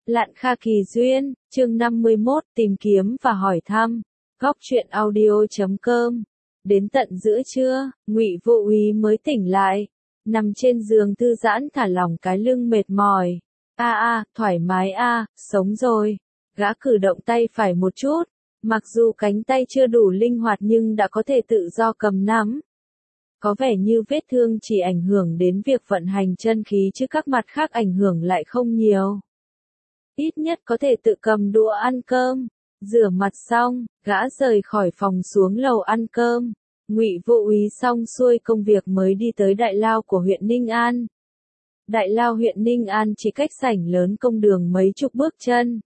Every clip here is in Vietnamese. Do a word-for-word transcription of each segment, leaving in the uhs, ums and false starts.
Lạn Kha Kỳ Duyên, chương năm mươi mốt, tìm kiếm và hỏi thăm. Góc truyện audio chấm com. Đến tận giữa trưa, Ngụy Vô Úy mới tỉnh lại, nằm trên giường thư giãn thả lỏng cái lưng mệt mỏi. A a, thoải mái a, sống rồi. Gã cử động tay phải một chút, mặc dù cánh tay chưa đủ linh hoạt nhưng đã có thể tự do cầm nắm. Có vẻ như vết thương chỉ ảnh hưởng đến việc vận hành chân khí chứ các mặt khác ảnh hưởng lại không nhiều. Ít nhất có thể tự cầm đũa ăn cơm. Rửa mặt xong, gã rời khỏi phòng xuống lầu ăn cơm. Ngụy Vô Úy xong xuôi công việc mới đi tới đại lao của huyện Ninh An. Đại lao huyện Ninh An chỉ cách sảnh lớn công đường mấy chục bước chân.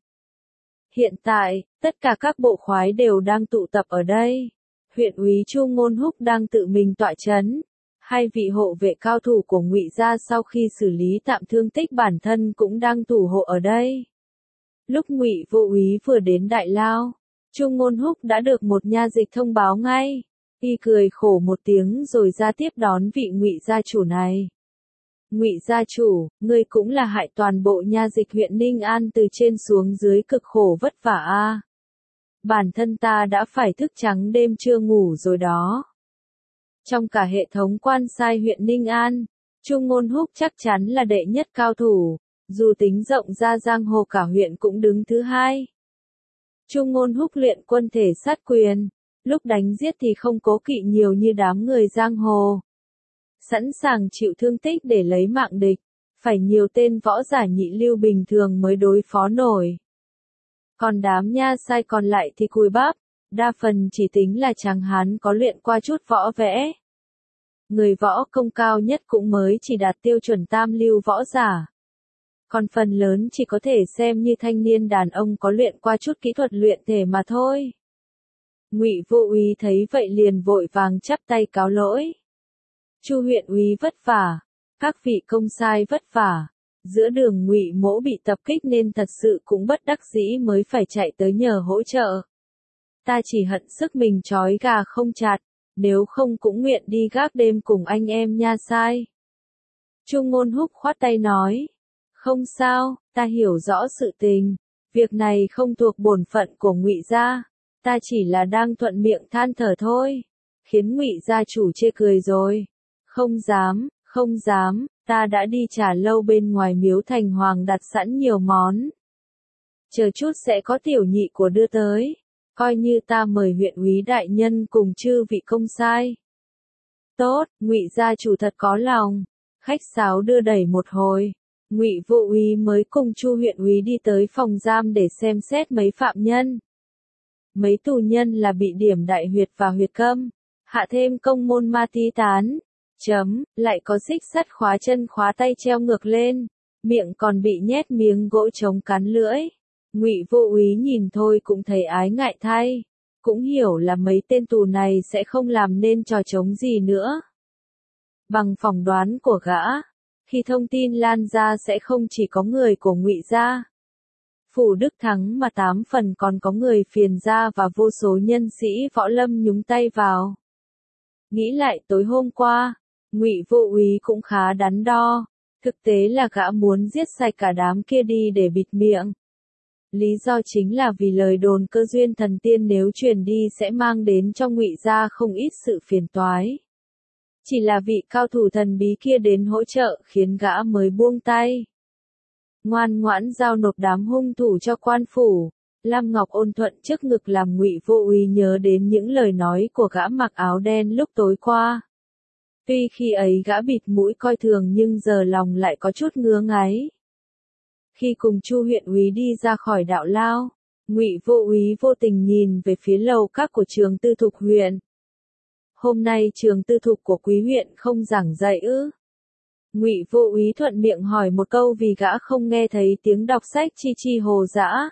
Hiện tại, tất cả các bộ khoái đều đang tụ tập ở đây. Huyện úy Chu Ngôn Húc đang tự mình tọa trấn. Hai vị hộ vệ cao thủ của Ngụy gia sau khi xử lý tạm thương tích bản thân cũng đang thủ hộ ở đây. Lúc Ngụy Vô Úy vừa đến đại lao, Chu Ngôn Húc đã được một nha dịch thông báo ngay. Y cười khổ một tiếng rồi ra tiếp đón vị Ngụy gia chủ này. Ngụy gia chủ, ngươi cũng là hại toàn bộ nha dịch huyện Ninh An từ trên xuống dưới cực khổ vất vả a. Bản thân ta đã phải thức trắng đêm chưa ngủ rồi đó. Trong cả hệ thống quan sai huyện Ninh An, Chu Ngôn Húc chắc chắn là đệ nhất cao thủ, dù tính rộng ra giang hồ cả huyện cũng đứng thứ hai. Chu Ngôn Húc luyện quân thể sát quyền, lúc đánh giết thì không cố kỵ nhiều như đám người giang hồ. Sẵn sàng chịu thương tích để lấy mạng địch, phải nhiều tên võ giả nhị lưu bình thường mới đối phó nổi. Còn đám nha sai còn lại thì cùi bắp, đa phần chỉ tính là tráng hán có luyện qua chút võ vẽ. Người võ công cao nhất cũng mới chỉ đạt tiêu chuẩn tam lưu võ giả. Còn phần lớn chỉ có thể xem như thanh niên đàn ông có luyện qua chút kỹ thuật luyện thể mà thôi. Ngụy Vô Úy thấy vậy liền vội vàng chắp tay cáo lỗi. Chu huyện úy vất vả, các vị công sai vất vả. Giữa đường Ngụy Mỗ bị tập kích nên thật sự cũng bất đắc dĩ mới phải chạy tới nhờ hỗ trợ. Ta chỉ hận sức mình trói gà không chặt, nếu không cũng nguyện đi gác đêm cùng anh em nha sai. Chu Ngôn Húc khoát tay nói, không sao, ta hiểu rõ sự tình, việc này không thuộc bổn phận của Ngụy gia, ta chỉ là đang thuận miệng than thở thôi, khiến Ngụy gia chủ chê cười rồi. Không dám, không dám, ta đã đi trà lâu bên ngoài miếu thành hoàng đặt sẵn nhiều món. Chờ chút sẽ có tiểu nhị của đưa tới, coi như ta mời huyện úy đại nhân cùng chư vị công sai. Tốt, Ngụy gia chủ thật có lòng. Khách sáo đưa đẩy một hồi, Ngụy Vô Úy mới cùng Chu huyện úy đi tới phòng giam để xem xét mấy phạm nhân. Mấy tù nhân là bị điểm đại huyệt và huyệt câm, hạ thêm công môn ma tí tán. Chấm, lại có xích sắt khóa chân khóa tay treo ngược lên, miệng còn bị nhét miếng gỗ chống cắn lưỡi. Ngụy Vô Úy nhìn thôi cũng thấy ái ngại thay, cũng hiểu là mấy tên tù này sẽ không làm nên trò trống gì nữa. Bằng phỏng đoán của gã, khi thông tin lan ra sẽ không chỉ có người của Ngụy gia, Phủ Đức Thắng mà tám phần còn có người Phiền gia và vô số nhân sĩ võ lâm nhúng tay vào. Nghĩ lại tối hôm qua, Ngụy Vô Úy cũng khá đắn đo, thực tế là gã muốn giết sạch cả đám kia đi để bịt miệng. Lý do chính là vì lời đồn cơ duyên thần tiên nếu truyền đi sẽ mang đến cho Ngụy gia không ít sự phiền toái. Chỉ là vị cao thủ thần bí kia đến hỗ trợ khiến gã mới buông tay. Ngoan ngoãn giao nộp đám hung thủ cho quan phủ, Lam Ngọc ôn thuận trước ngực làm Ngụy Vô Úy nhớ đến những lời nói của gã mặc áo đen lúc tối qua. Tuy khi ấy gã bịt mũi coi thường nhưng giờ lòng lại có chút ngứa ngáy. Khi cùng Chu huyện úy đi ra khỏi đạo lao, Ngụy Vô Úy vô tình nhìn về phía lầu các của trường tư thục huyện. Hôm nay trường tư thục của quý huyện không giảng dạy ư? Ngụy Vô Úy thuận miệng hỏi một câu vì gã không nghe thấy tiếng đọc sách chi chi hồ dã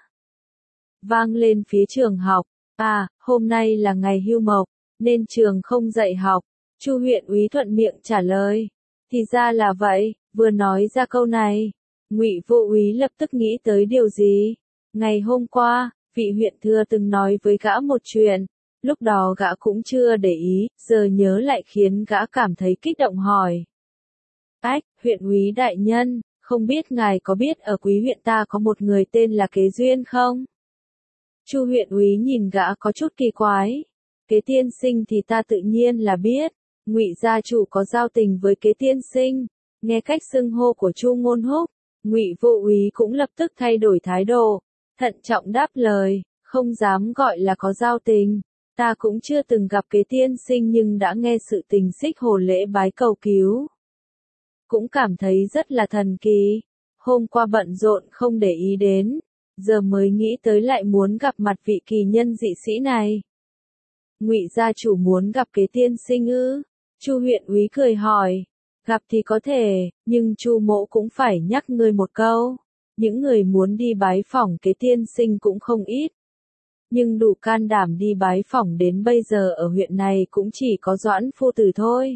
vang lên phía trường học. À, hôm nay là ngày hưu mộc, nên trường không dạy học. Chu huyện úy thuận miệng trả lời. Thì ra là vậy, vừa nói ra câu này, Ngụy Vô Úy lập tức nghĩ tới điều gì. Ngày hôm qua, vị huyện thừa từng nói với gã một chuyện, lúc đó gã cũng chưa để ý, giờ nhớ lại khiến gã cảm thấy kích động hỏi. Ách, huyện úy đại nhân, Không biết ngài có biết ở Quý huyện ta có một người tên là Kế Duyên không? Chu huyện úy nhìn gã có chút kỳ quái. Kế tiên sinh thì ta tự nhiên là biết. Ngụy gia chủ có giao tình với Kế tiên sinh. Nghe cách xưng hô của Chu Ngôn Húc, Ngụy Vô Úy cũng lập tức thay đổi thái độ, thận trọng đáp lời, không dám gọi là có giao tình. Ta cũng chưa từng gặp Kế tiên sinh nhưng đã nghe sự tình xích hồ lễ bái cầu cứu. Cũng cảm thấy rất là thần kỳ. Hôm qua bận rộn không để ý đến, giờ mới nghĩ tới lại muốn gặp mặt vị kỳ nhân dị sĩ này. Ngụy gia chủ muốn gặp Kế tiên sinh ư? Chu huyện úy cười hỏi. Gặp thì có thể, nhưng Chu mỗ cũng phải nhắc ngươi một câu. Những người muốn đi bái phỏng Kế tiên sinh cũng không ít. Nhưng đủ can đảm đi bái phỏng đến bây giờ ở huyện này cũng chỉ có Doãn phu tử thôi.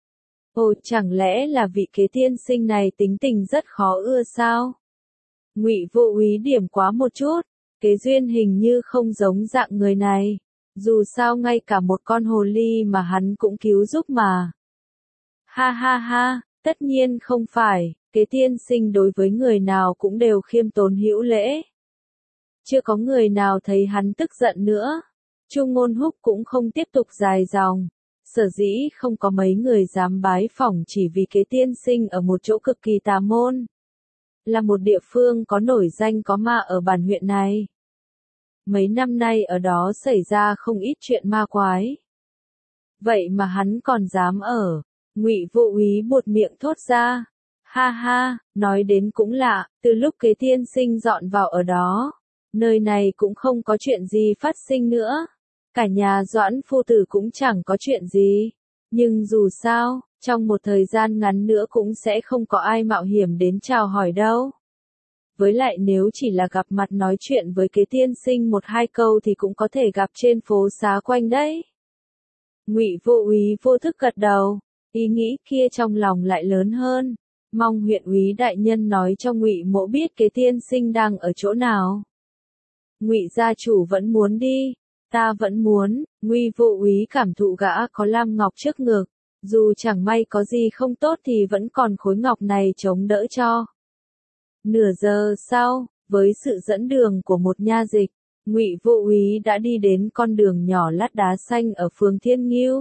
Ồ, chẳng lẽ là vị Kế tiên sinh này tính tình rất khó ưa sao? Ngụy Vô Úy điểm quá một chút, Kế Duyên hình như không giống dạng người này. Dù sao ngay cả một con hồ ly mà hắn cũng cứu giúp mà. Ha ha ha, tất nhiên không phải, Kế tiên sinh đối với người nào cũng đều khiêm tốn hữu lễ. Chưa có người nào thấy hắn tức giận nữa. Chu Ngôn Húc cũng không tiếp tục dài dòng. Sở dĩ không có mấy người dám bái phỏng chỉ vì Kế tiên sinh ở một chỗ cực kỳ tà môn. Là một địa phương có nổi danh có ma ở bản huyện này. Mấy năm nay ở đó xảy ra không ít chuyện ma quái. Vậy mà hắn còn dám ở. Ngụy Vô Úy buột miệng thốt ra. Ha ha, nói đến cũng lạ, từ lúc Kế tiên sinh dọn vào ở đó, nơi này cũng không có chuyện gì phát sinh nữa. Cả nhà Doãn phu tử cũng chẳng có chuyện gì. Nhưng dù sao, trong một thời gian ngắn nữa cũng sẽ không có ai mạo hiểm đến chào hỏi đâu. Với lại nếu chỉ là gặp mặt nói chuyện với Kế tiên sinh một hai câu thì cũng có thể gặp trên phố xá quanh đấy. Ngụy Vô Úy vô thức gật đầu, ý nghĩ kia trong lòng lại lớn hơn. Mong huyện úy đại nhân nói cho Ngụy mỗ biết Kế tiên sinh đang ở chỗ nào. Ngụy gia chủ vẫn muốn đi. Ta vẫn muốn. Ngụy Vô Úy cảm thụ gã có lam ngọc trước ngực. Dù chẳng may có gì không tốt thì vẫn còn khối ngọc này chống đỡ cho. Nửa giờ sau, với sự dẫn đường của một nha dịch, Ngụy Vô Úy đã đi đến con đường nhỏ lát đá xanh ở phường Thiên Ngưu.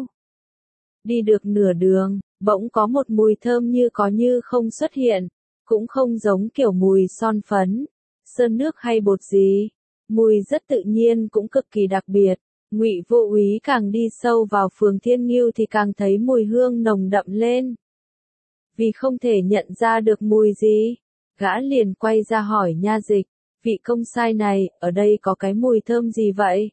Đi được nửa đường, bỗng có một mùi thơm như có như không xuất hiện, cũng không giống kiểu mùi son phấn, sơn nước hay bột gì. Mùi rất tự nhiên cũng cực kỳ đặc biệt. Ngụy Vô Úy càng đi sâu vào phường Thiên Ngưu thì càng thấy mùi hương nồng đậm lên. Vì không thể nhận ra được mùi gì, gã liền quay ra hỏi nha dịch, vị công sai này, ở đây có cái mùi thơm gì vậy?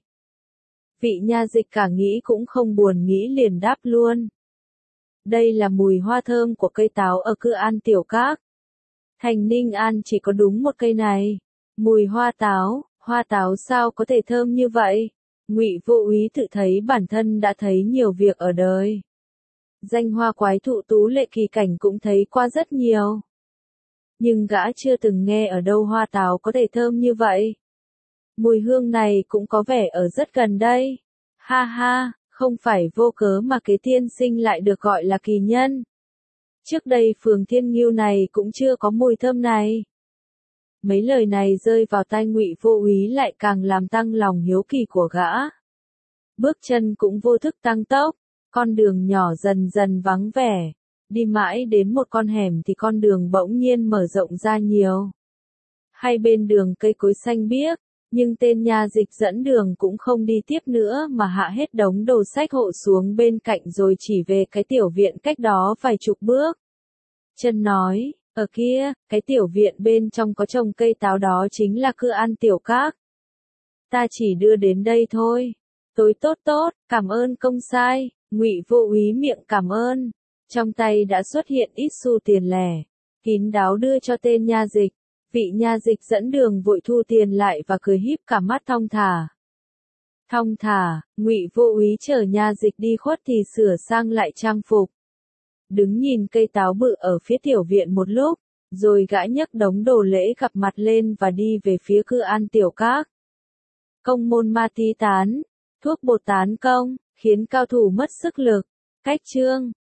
Vị nha dịch cả nghĩ cũng không buồn nghĩ liền đáp luôn. Đây là mùi hoa thơm của cây táo ở Cư An Tiểu Các. Thành Ninh An chỉ có đúng một cây này. Mùi hoa táo, hoa táo sao có thể thơm như vậy? Ngụy Vô Úy tự thấy bản thân đã thấy nhiều việc ở đời. Danh hoa quái thụ tú lệ kỳ cảnh cũng thấy qua rất nhiều. Nhưng gã chưa từng nghe ở đâu hoa táo có thể thơm như vậy. Mùi hương này cũng có vẻ ở rất gần đây. Ha ha, không phải vô cớ mà Kế tiên sinh lại được gọi là kỳ nhân. Trước đây phường Thiên Ngưu này cũng chưa có mùi thơm này. Mấy lời này rơi vào tai Ngụy Vô Úy lại càng làm tăng lòng hiếu kỳ của gã. Bước chân cũng vô thức tăng tốc, con đường nhỏ dần dần vắng vẻ. Đi mãi đến một con hẻm thì con đường bỗng nhiên mở rộng ra nhiều. Hai bên đường cây cối xanh biếc, nhưng tên nha dịch dẫn đường cũng không đi tiếp nữa mà hạ hết đống đồ sách hộ xuống bên cạnh rồi chỉ về cái tiểu viện cách đó vài chục bước. Chân nói, ở kia, cái tiểu viện bên trong có trồng cây táo đó chính là Cư An Tiểu Các. Ta chỉ đưa đến đây thôi. Tối tốt tốt, cảm ơn công sai. Ngụy Vô Úy miệng cảm ơn. Trong tay đã xuất hiện ít xu tiền lẻ. Kín đáo đưa cho tên nha dịch. Vị nha dịch dẫn đường vội thu tiền lại và cười híp cả mắt thong thả. Thong thả, Ngụy Vô Úy chờ nha dịch đi khuất thì sửa sang lại trang phục. Đứng nhìn cây táo bự ở phía tiểu viện một lúc, rồi gã nhấc đống đồ lễ gặp mặt lên và đi về phía Cư An Tiểu Các. Công môn ma tí tán, thuốc bột tán công, khiến cao thủ mất sức lực. Cách chương